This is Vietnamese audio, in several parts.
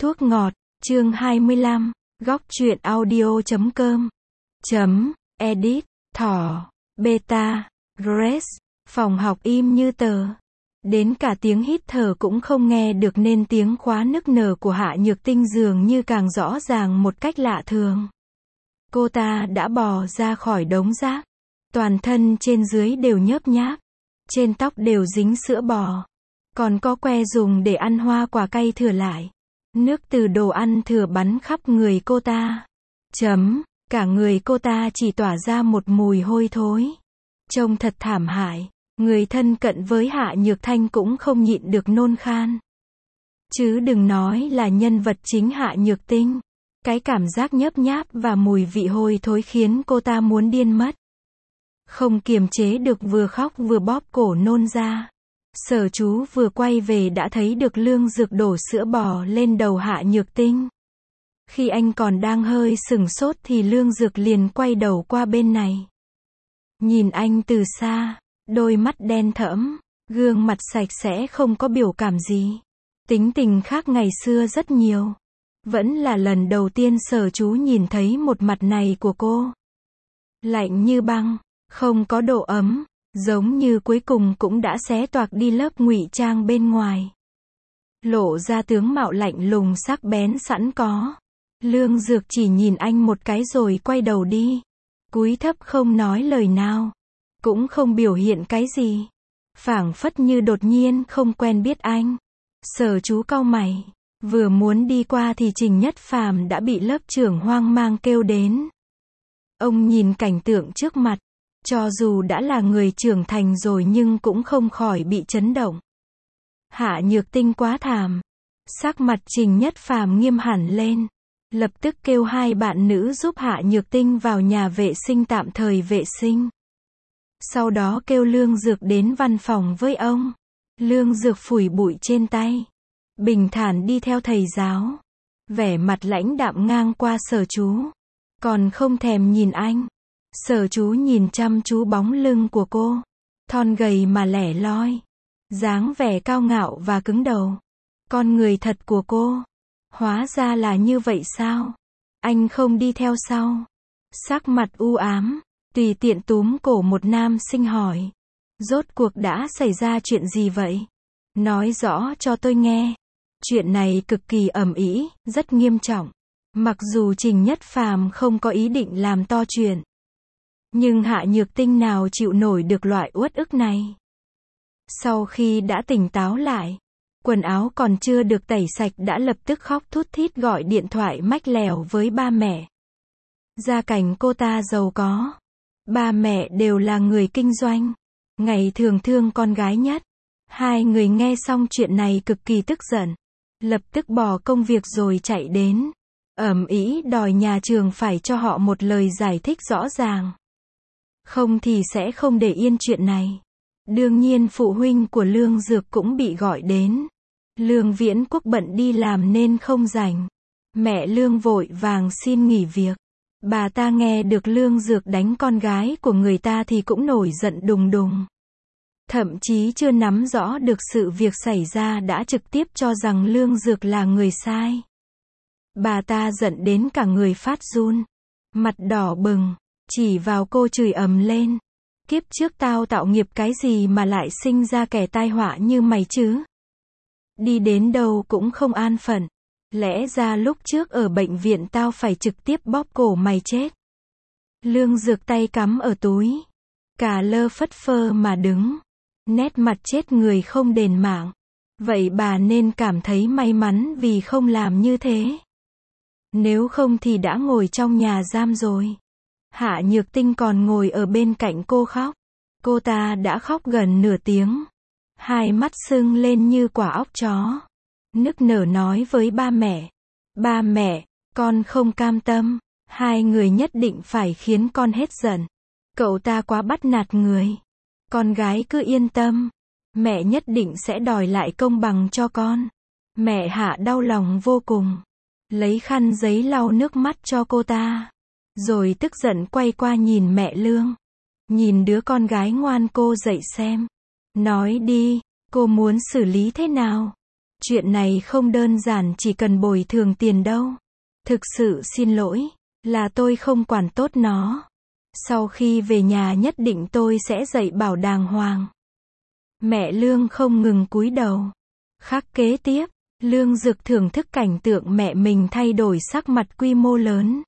Thuốc ngọt, chương 25, góc truyện audio.com. Edit, thỏ, beta, Grace, phòng học im như tờ. Đến cả tiếng hít thở cũng không nghe được nên tiếng khóa nức nở của Hạ Nhược Tinh dường như càng rõ ràng một cách lạ thường. Cô ta đã bò ra khỏi đống rác. Toàn thân trên dưới đều nhớp nháp. Trên tóc đều dính sữa bò. Còn có que dùng để ăn hoa quả cay thừa lại. Nước từ đồ ăn thừa bắn khắp người cô ta. Cả người cô ta chỉ tỏa ra một mùi hôi thối. Trông thật thảm hại. Người thân cận với Hạ Nhược Thanh cũng không nhịn được nôn khan. Chứ đừng nói là nhân vật chính Hạ Nhược Tinh. Cái cảm giác nhớp nháp và mùi vị hôi thối khiến cô ta muốn điên mất. Không kiềm chế được vừa khóc vừa bóp cổ nôn ra. Sở chú vừa quay về đã thấy được Lương Dược đổ sữa bò lên đầu Hạ Nhược Tinh. Khi anh còn đang hơi sửng sốt thì Lương Dược liền quay đầu qua bên này. Nhìn anh từ xa, đôi mắt đen thẫm, gương mặt sạch sẽ không có biểu cảm gì. Tính tình khác ngày xưa rất nhiều. Vẫn là lần đầu tiên sở chú nhìn thấy một mặt này của cô. Lạnh như băng, không có độ ấm, giống như cuối cùng cũng đã xé toạc đi lớp ngụy trang bên ngoài. Lộ ra tướng mạo lạnh lùng sắc bén sẵn có. Lương Dược chỉ nhìn anh một cái rồi quay đầu đi. Cúi thấp không nói lời nào. Cũng không biểu hiện cái gì. Phảng phất như đột nhiên không quen biết anh. Sở chú cau mày. Vừa muốn đi qua thì Trình Nhất Phàm đã bị lớp trưởng hoang mang kêu đến. Ông nhìn cảnh tượng trước mặt. Cho dù đã là người trưởng thành rồi nhưng cũng không khỏi bị chấn động. Hạ Nhược Tinh quá thảm. Sắc mặt Trình Nhất Phàm nghiêm hẳn lên. Lập tức kêu hai bạn nữ giúp Hạ Nhược Tinh vào nhà vệ sinh tạm thời vệ sinh. Sau đó kêu Lương Dược đến văn phòng với ông. Lương Dược phủi bụi trên tay. Bình thản đi theo thầy giáo. Vẻ mặt lãnh đạm ngang qua sở chú. Còn không thèm nhìn anh. Sở chú nhìn chăm chú bóng lưng của cô. Thon gầy mà lẻ loi. Dáng vẻ cao ngạo và cứng đầu. Con người thật của cô. Hóa ra là như vậy sao? Anh không đi theo sau. Sắc mặt u ám. Tùy tiện túm cổ một nam sinh hỏi. Rốt cuộc đã xảy ra chuyện gì vậy? Nói rõ cho tôi nghe. Chuyện này cực kỳ ầm ĩ, rất nghiêm trọng. Mặc dù Trình Nhất Phàm không có ý định làm to chuyện. Nhưng Hạ Nhược Tinh nào chịu nổi được loại uất ức này. Sau khi đã tỉnh táo lại, quần áo còn chưa được tẩy sạch đã lập tức khóc thút thít gọi điện thoại mách lèo với ba mẹ. Gia cảnh cô ta giàu có. Ba mẹ đều là người kinh doanh. Ngày thường thương con gái nhất. Hai người nghe xong chuyện này cực kỳ tức giận. Lập tức bỏ công việc rồi chạy đến. Ầm ĩ đòi nhà trường phải cho họ một lời giải thích rõ ràng. Không thì sẽ không để yên chuyện này. Đương nhiên phụ huynh của Lương Dược cũng bị gọi đến. Lương Viễn Quốc bận đi làm nên không rảnh. Mẹ Lương vội vàng xin nghỉ việc. Bà ta nghe được Lương Dược đánh con gái của người ta thì cũng nổi giận đùng đùng. Thậm chí chưa nắm rõ được sự việc xảy ra đã trực tiếp cho rằng Lương Dược là người sai. Bà ta giận đến cả người phát run. Mặt đỏ bừng. Chỉ vào cô chửi ầm lên. Kiếp trước tao tạo nghiệp cái gì mà lại sinh ra kẻ tai họa như mày chứ? Đi đến đâu cũng không an phận. Lẽ ra lúc trước ở bệnh viện tao phải trực tiếp bóp cổ mày chết. Lương Dược tay cắm ở túi. Cả lơ phất phơ mà đứng. Nét mặt chết người không đền mạng. Vậy bà nên cảm thấy may mắn vì không làm như thế. Nếu không thì đã ngồi trong nhà giam rồi. Hạ Nhược Tinh còn ngồi ở bên cạnh cô khóc. Cô ta đã khóc gần nửa tiếng. Hai mắt sưng lên như quả óc chó. Nức nở nói với ba mẹ. Ba mẹ, con không cam tâm. Hai người nhất định phải khiến con hết giận. Cậu ta quá bắt nạt người. Con gái cứ yên tâm. Mẹ nhất định sẽ đòi lại công bằng cho con. Mẹ Hạ đau lòng vô cùng. Lấy khăn giấy lau nước mắt cho cô ta. Rồi tức giận quay qua nhìn mẹ Lương. Nhìn đứa con gái ngoan cô dậy xem. Nói đi, cô muốn xử lý thế nào? Chuyện này không đơn giản chỉ cần bồi thường tiền đâu. Thực sự xin lỗi, là tôi không quản tốt nó. Sau khi về nhà nhất định tôi sẽ dạy bảo đàng hoàng. Mẹ Lương không ngừng cúi đầu. Khắc kế tiếp, Lương Dực thưởng thức cảnh tượng mẹ mình thay đổi sắc mặt quy mô lớn.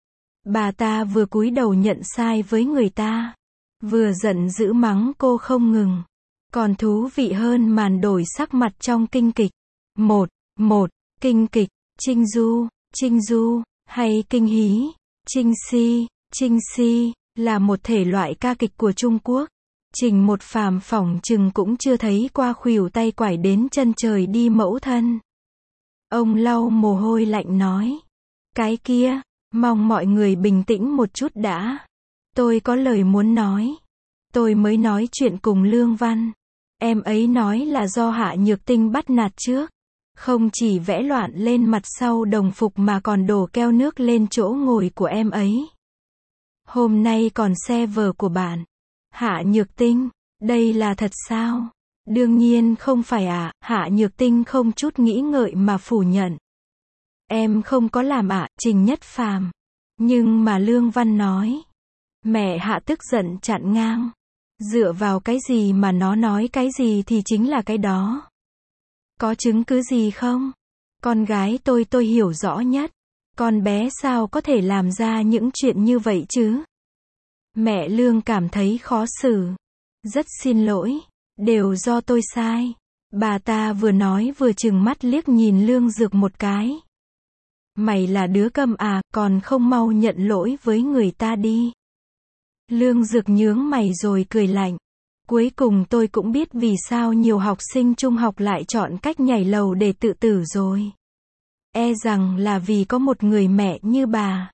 Bà ta vừa cúi đầu nhận sai với người ta, vừa giận dữ mắng cô không ngừng. Còn thú vị hơn màn đổi sắc mặt trong kinh kịch. Một kinh kịch, Trinh Du, hay kinh hí, Trinh Si, là một thể loại ca kịch của Trung Quốc. Trình Một Phàm phỏng chừng cũng chưa thấy qua khuỷu tay quải đến chân trời đi mẫu thân. Ông lau mồ hôi lạnh nói. Cái kia, mong mọi người bình tĩnh một chút đã. Tôi có lời muốn nói. Tôi mới nói chuyện cùng Lương Văn. Em ấy nói là do Hạ Nhược Tinh bắt nạt trước. Không chỉ vẽ loạn lên mặt sau đồng phục mà còn đổ keo nước lên chỗ ngồi của em ấy. Hôm nay còn xe vở của bạn. Hạ Nhược Tinh, đây là thật sao? Đương nhiên không phải ạ, Hạ Nhược Tinh không chút nghĩ ngợi mà phủ nhận. Em không có làm ạ, Trình Nhất Phàm. Nhưng mà Lương Văn nói. Mẹ Hạ tức giận chặn ngang. Dựa vào cái gì mà nó nói cái gì thì chính là cái đó. Có chứng cứ gì không? Con gái tôi hiểu rõ nhất. Con bé sao có thể làm ra những chuyện như vậy chứ? Mẹ Lương cảm thấy khó xử. Rất xin lỗi. Đều do tôi sai. Bà ta vừa nói vừa trừng mắt liếc nhìn Lương Dược một cái. Mày là đứa câm à, còn không mau nhận lỗi với người ta đi. Lương Dược nhướng mày rồi cười lạnh. Cuối cùng tôi cũng biết vì sao nhiều học sinh trung học lại chọn cách nhảy lầu để tự tử rồi. E rằng là vì có một người mẹ như bà.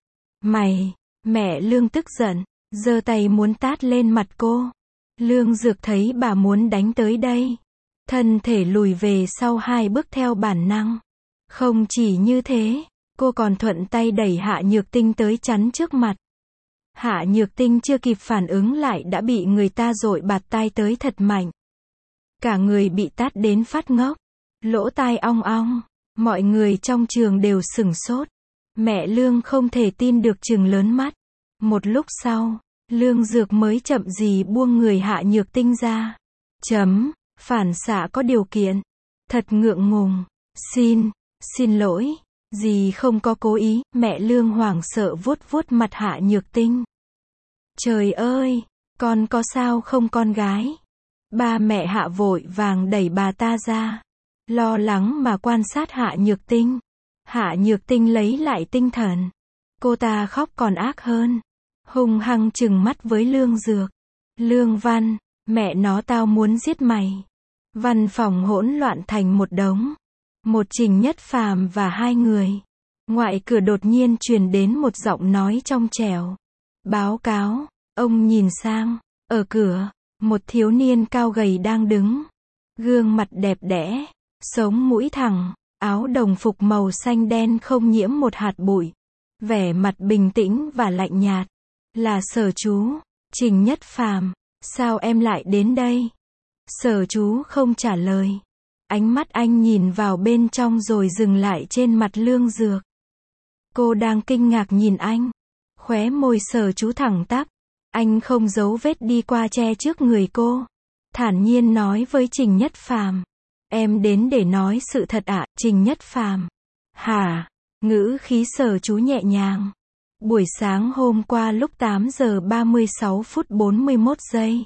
Mẹ Lương tức giận, giơ tay muốn tát lên mặt cô. Lương Dược thấy bà muốn đánh tới đây. Thân thể lùi về sau 2 bước theo bản năng. Không chỉ như thế, cô còn thuận tay đẩy Hạ Nhược Tinh tới chắn trước mặt. Hạ Nhược Tinh chưa kịp phản ứng lại đã bị người ta dội bạt tai tới thật mạnh. Cả người bị tát đến phát ngốc. Lỗ tai ong ong. Mọi người trong trường đều sửng sốt. Mẹ Lương không thể tin được trừng lớn mắt. Một lúc sau, Lương Dược mới chậm gì buông người Hạ Nhược Tinh ra. Phản xạ có điều kiện. Thật ngượng ngùng. Xin lỗi. Dì không có cố ý. Mẹ Lương hoảng sợ vuốt vuốt mặt Hạ Nhược Tinh. Trời ơi, con có sao không con gái? Ba mẹ Hạ vội vàng đẩy bà ta ra. Lo lắng mà quan sát Hạ Nhược Tinh. Hạ Nhược Tinh lấy lại tinh thần. Cô ta khóc còn ác hơn. Hung hăng trừng mắt với Lương Dược. Lương Văn, mẹ nó tao muốn giết mày. Văn phòng hỗn loạn thành một đống. Một Trình Nhất Phàm và 2 người. Ngoại cửa đột nhiên truyền đến một giọng nói trong trẻo. Báo cáo, ông nhìn sang, ở cửa, một thiếu niên cao gầy đang đứng. Gương mặt đẹp đẽ, sống mũi thẳng, áo đồng phục màu xanh đen không nhiễm một hạt bụi. Vẻ mặt bình tĩnh và lạnh nhạt. Là Sở chú, Trình Nhất Phàm, sao em lại đến đây? Sở chú không trả lời. Ánh mắt anh nhìn vào bên trong rồi dừng lại trên mặt Lương Dược. Cô đang kinh ngạc nhìn anh. Khóe môi Sở chú thẳng tắp. Anh không giấu vết đi qua che trước người cô. Thản nhiên nói với Trình Nhất Phàm. Em đến để nói sự thật ạ, Trình Nhất Phàm. Hả? Ngữ khí Sở chú nhẹ nhàng. Buổi sáng hôm qua lúc 8 giờ 36 phút 41 giây.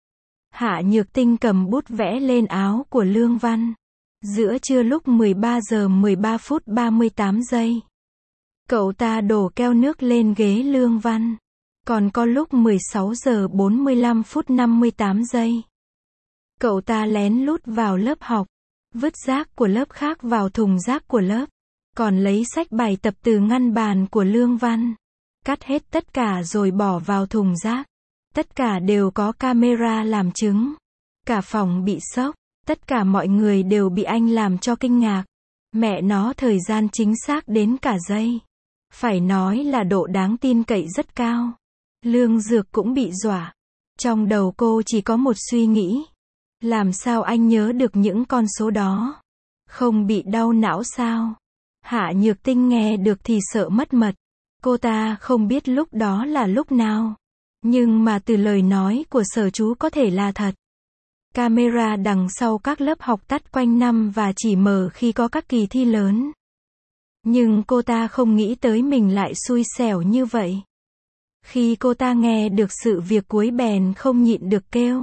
Hạ Nhược Tinh cầm bút vẽ lên áo của Lương Văn. Giữa trưa lúc 13 giờ 13 phút 38 giây. Cậu ta đổ keo nước lên ghế Lương Văn. Còn có lúc 16 giờ 45 phút 58 giây. Cậu ta lén lút vào lớp học. Vứt rác của lớp khác vào thùng rác của lớp. Còn lấy sách bài tập từ ngăn bàn của Lương Văn. Cắt hết tất cả rồi bỏ vào thùng rác. Tất cả đều có camera làm chứng. Cả phòng bị sốc. Tất cả mọi người đều bị anh làm cho kinh ngạc. Mẹ nó thời gian chính xác đến cả giây. Phải nói là độ đáng tin cậy rất cao. Lương Dược cũng bị dọa. Trong đầu cô chỉ có một suy nghĩ. Làm sao anh nhớ được những con số đó? Không bị đau não sao? Hạ Nhược Tinh nghe được thì sợ mất mật. Cô ta không biết lúc đó là lúc nào. Nhưng mà từ lời nói của Sở Chú có thể là thật. Camera đằng sau các lớp học tắt quanh năm và chỉ mở khi có các kỳ thi lớn. Nhưng cô ta không nghĩ tới mình lại xui xẻo như vậy. Khi cô ta nghe được sự việc cuối bèn không nhịn được kêu.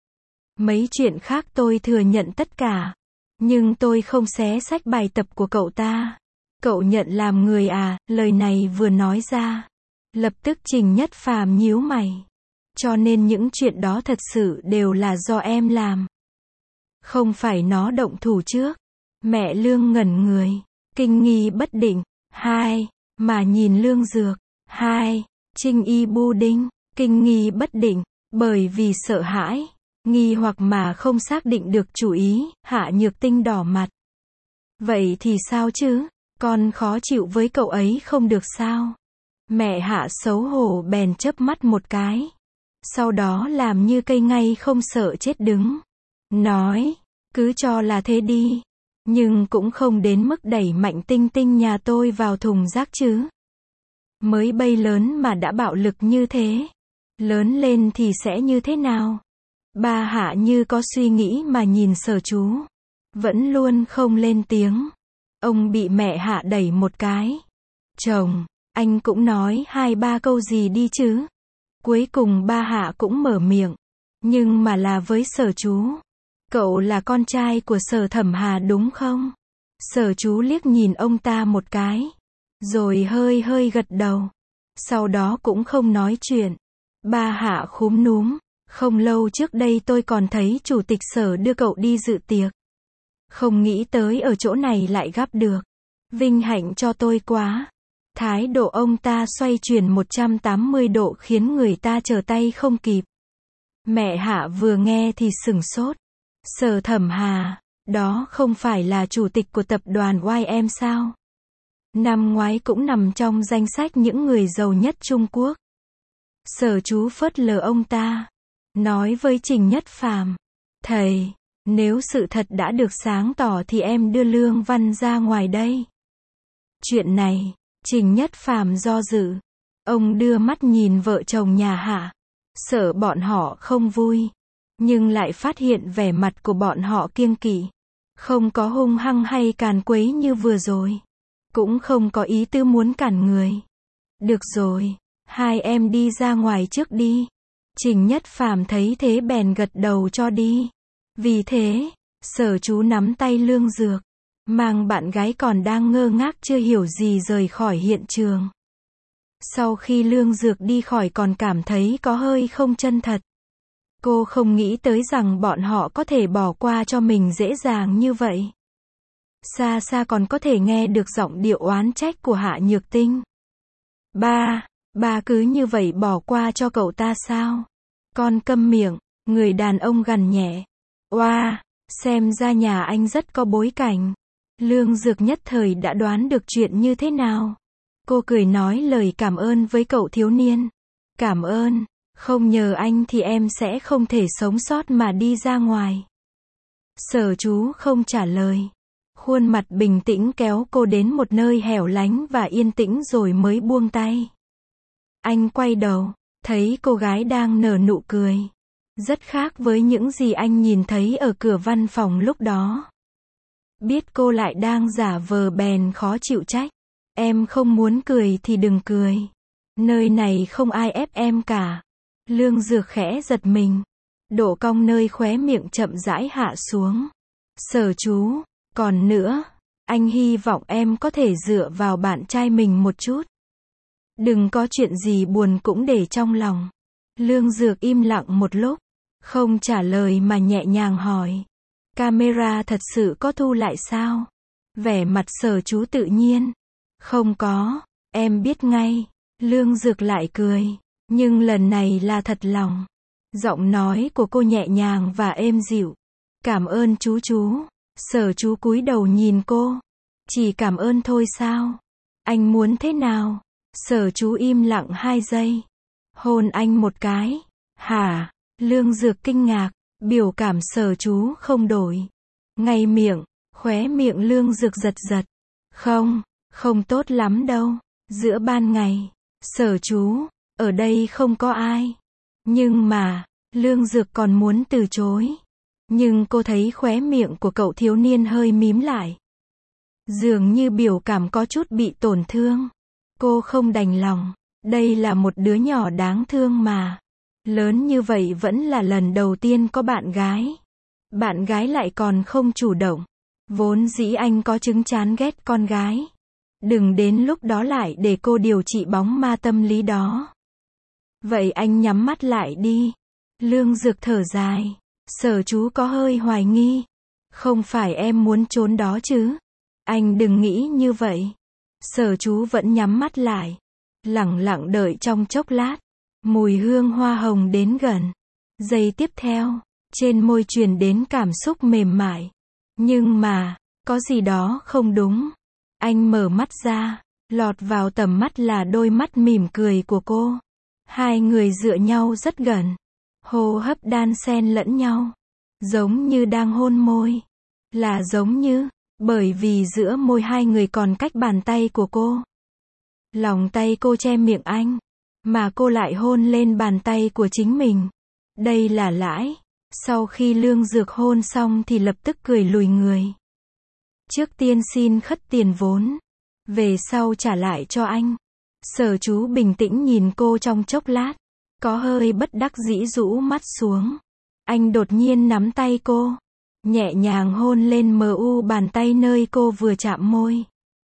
Mấy chuyện khác tôi thừa nhận tất cả. Nhưng tôi không xé xách bài tập của cậu ta. Cậu nhận làm người à? Lời này vừa nói ra. Lập tức Trình Nhất Phàm nhíu mày. Cho nên những chuyện đó thật sự đều là do em làm. Không phải nó động thủ trước. Mẹ Lương ngẩn người. Kinh nghi bất định. 2. Mà nhìn Lương Dược. 2. Trinh Y bu đinh. Kinh nghi bất định. Bởi vì sợ hãi. Nghi hoặc mà không xác định được chủ ý. Hạ Nhược Tinh đỏ mặt. Vậy thì sao chứ? Con khó chịu với cậu ấy không được sao? Mẹ Hạ xấu hổ bèn chớp mắt một cái. Sau đó làm như cây ngay không sợ chết đứng. Nói, cứ cho là thế đi. Nhưng cũng không đến mức đẩy Mạnh Tinh Tinh nhà tôi vào thùng rác chứ. Mới bay lớn mà đã bạo lực như thế. Lớn lên thì sẽ như thế nào? Ba Hạ như có suy nghĩ mà nhìn Sở Chú. Vẫn luôn không lên tiếng. Ông bị mẹ Hạ đẩy một cái. Chồng, anh cũng nói 2-3 câu gì đi chứ. Cuối cùng ba Hạ cũng mở miệng. Nhưng mà là với Sở Chú. Cậu là con trai của Sở Thẩm Hà đúng không? Sở Chú liếc nhìn ông ta một cái. Rồi hơi hơi gật đầu. Sau đó cũng không nói chuyện. Ba Hạ khúm núm. Không lâu trước đây tôi còn thấy chủ tịch Sở đưa cậu đi dự tiệc. Không nghĩ tới ở chỗ này lại gặp được. Vinh hạnh cho tôi quá. Thái độ ông ta xoay chuyển 180 độ khiến người ta trở tay không kịp. Mẹ Hạ vừa nghe thì sửng sốt. Sở Thẩm Hà, đó không phải là chủ tịch của tập đoàn YM sao? Năm ngoái cũng nằm trong danh sách những người giàu nhất Trung Quốc. Sở Chú phớt lờ ông ta. Nói với Trình Nhất Phàm. Thầy, nếu sự thật đã được sáng tỏ thì em đưa Lương Văn ra ngoài đây. Chuyện này, Trình Nhất Phàm do dự. Ông đưa mắt nhìn vợ chồng nhà Hạ. Sợ bọn họ không vui. Nhưng lại phát hiện vẻ mặt của bọn họ kiêng kỵ. Không có hung hăng hay càn quấy như vừa rồi. Cũng không có ý tư muốn cản người. Được rồi, hai em đi ra ngoài trước đi. Trình Nhất Phàm thấy thế bèn gật đầu cho đi. Vì thế, Sở Chú nắm tay Lương Dược. Mang bạn gái còn đang ngơ ngác chưa hiểu gì rời khỏi hiện trường. Sau khi Lương Dược đi khỏi còn cảm thấy có hơi không chân thật. Cô không nghĩ tới rằng bọn họ có thể bỏ qua cho mình dễ dàng như vậy. Xa xa còn có thể nghe được giọng điệu oán trách của Hạ Nhược Tinh. Ba cứ như vậy bỏ qua cho cậu ta sao? Con câm miệng, người đàn ông gằn nhẹ. Oa, xem ra nhà anh rất có bối cảnh. Lương Dược nhất thời đã đoán được chuyện như thế nào. Cô cười nói lời cảm ơn với cậu thiếu niên. Cảm ơn, không nhờ anh thì em sẽ không thể sống sót mà đi ra ngoài. Sở Chú không trả lời. Khuôn mặt bình tĩnh kéo cô đến một nơi hẻo lánh và yên tĩnh rồi mới buông tay. Anh quay đầu, thấy cô gái đang nở nụ cười. Rất khác với những gì anh nhìn thấy ở cửa văn phòng lúc đó. Biết cô lại đang giả vờ bèn khó chịu trách. Em không muốn cười thì đừng cười. Nơi này không ai ép em cả. Lương Dược khẽ giật mình. Độ cong nơi khóe miệng chậm rãi hạ xuống. Sở Chú, còn nữa, anh hy vọng em có thể dựa vào bạn trai mình một chút. Đừng có chuyện gì buồn cũng để trong lòng. Lương Dược im lặng một lúc, không trả lời mà nhẹ nhàng hỏi. Camera thật sự có thu lại sao? Vẻ mặt Sở Chú tự nhiên. Không có, em biết ngay. Lương Dược lại cười, nhưng lần này là thật lòng. Giọng nói của cô nhẹ nhàng và êm dịu. Cảm ơn chú. Sở Chú cúi đầu nhìn cô. Chỉ cảm ơn thôi sao? Anh muốn thế nào? Sở Chú im lặng 2 giây. Hôn anh một cái. Hả? Lương Dược kinh ngạc, biểu cảm Sở Chú không đổi. Ngay miệng, Khóe miệng Lương Dược giật giật. Không, không tốt lắm đâu. Giữa ban ngày, Sở chú, ở đây không có ai. Nhưng mà, Lương Dược còn muốn từ chối. Nhưng cô thấy khóe miệng của cậu thiếu niên hơi mím lại. Dường như biểu cảm có chút bị tổn thương. Cô không đành lòng. Đây là một đứa nhỏ đáng thương mà. Lớn như vậy vẫn là lần đầu tiên có bạn gái. Bạn gái lại còn không chủ động. Vốn dĩ anh có chứng chán ghét con gái. Đừng đến lúc đó lại để cô điều trị bóng ma tâm lý đó. Vậy anh nhắm mắt lại đi. Lương Dược thở dài. Sở chú có hơi hoài nghi. Không phải em muốn trốn đó chứ? Anh đừng nghĩ như vậy. Sở chú vẫn nhắm mắt lại. Lẳng lặng đợi trong chốc lát. Mùi hương hoa hồng đến gần. Giây tiếp theo, trên môi truyền đến cảm xúc mềm mại. Nhưng mà, có gì đó không đúng. Anh mở mắt ra, lọt vào tầm mắt là đôi mắt mỉm cười của cô. Hai người dựa nhau rất gần. Hô hấp đan xen lẫn nhau. Giống như đang hôn môi. Là giống như, bởi vì giữa môi hai người còn cách bàn tay của cô. Lòng tay cô che miệng anh. Mà cô lại hôn lên bàn tay của chính mình. Đây là lãi. Sau khi Lương Dược hôn xong thì lập tức cười lùi người. Trước tiên xin khất tiền vốn. Về sau trả lại cho anh. Sở chú bình tĩnh nhìn cô trong chốc lát. Có hơi bất đắc dĩ rũ mắt xuống. Anh đột nhiên nắm tay cô. Nhẹ nhàng hôn lên mu bàn tay nơi cô vừa chạm môi.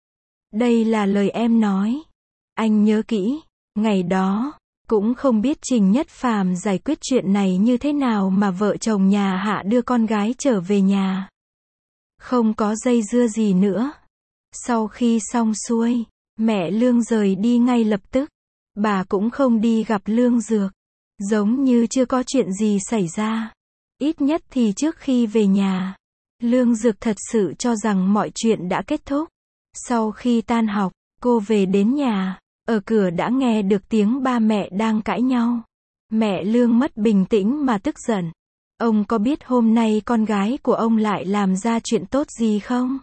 Đây là lời em nói. Anh nhớ kỹ. Ngày đó, cũng không biết Trình Nhất Phàm giải quyết chuyện này như thế nào mà vợ chồng nhà Hạ đưa con gái trở về nhà. Không có dây dưa gì nữa. Sau khi xong xuôi, mẹ Lương rời đi ngay lập tức. Bà cũng không đi gặp Lương Dược. Giống như chưa có chuyện gì xảy ra. Ít nhất thì trước khi về nhà, Lương Dược thật sự cho rằng mọi chuyện đã kết thúc. Sau khi tan học, cô về đến nhà. Ở cửa đã nghe được tiếng ba mẹ đang cãi nhau. Mẹ Lương mất bình tĩnh mà tức giận. Ông có biết hôm nay con gái của ông lại làm ra chuyện tốt gì không?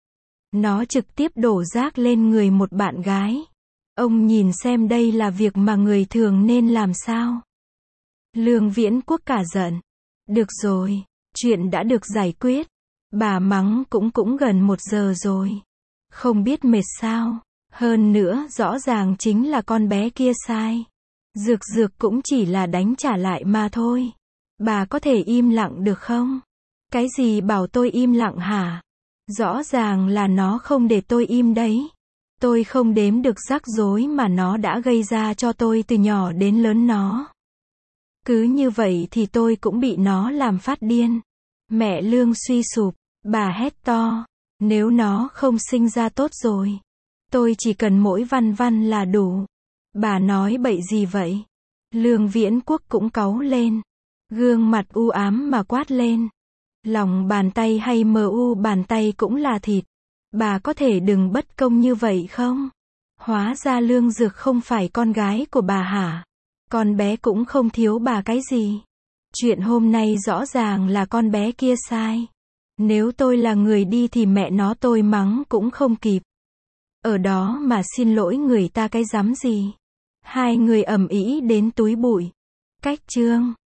Nó trực tiếp đổ rác lên người một bạn gái. Ông nhìn xem đây là việc mà người thường nên làm sao? Lương Viễn Quốc cả giận. Được rồi, chuyện đã được giải quyết. Bà mắng cũng gần 1 giờ rồi. Không biết mệt sao? Hơn nữa rõ ràng chính là con bé kia sai. Dược cũng chỉ là đánh trả lại mà thôi. Bà có thể im lặng được không? Cái gì bảo tôi im lặng hả? Rõ ràng là nó không để tôi im đấy. Tôi không đếm được rắc rối mà nó đã gây ra cho tôi từ nhỏ đến lớn nó. Cứ như vậy thì tôi cũng bị nó làm phát điên. Mẹ Lương suy sụp, bà hét to. Nếu nó không sinh ra tốt rồi. Tôi chỉ cần mỗi văn là đủ. Bà nói bậy gì vậy? Lương Viễn Quốc cũng cáu lên. Gương mặt u ám mà quát lên. Lòng bàn tay hay mu bàn tay cũng là thịt. Bà có thể đừng bất công như vậy không? Hóa ra Lương Dược không phải con gái của bà hả? Con bé cũng không thiếu bà cái gì. Chuyện hôm nay rõ ràng là con bé kia sai. Nếu tôi là người đi thì mẹ nó tôi mắng cũng không kịp. Ở đó mà xin lỗi người ta cái rắm gì. Hai người ầm ĩ đến túi bụi. Cách chương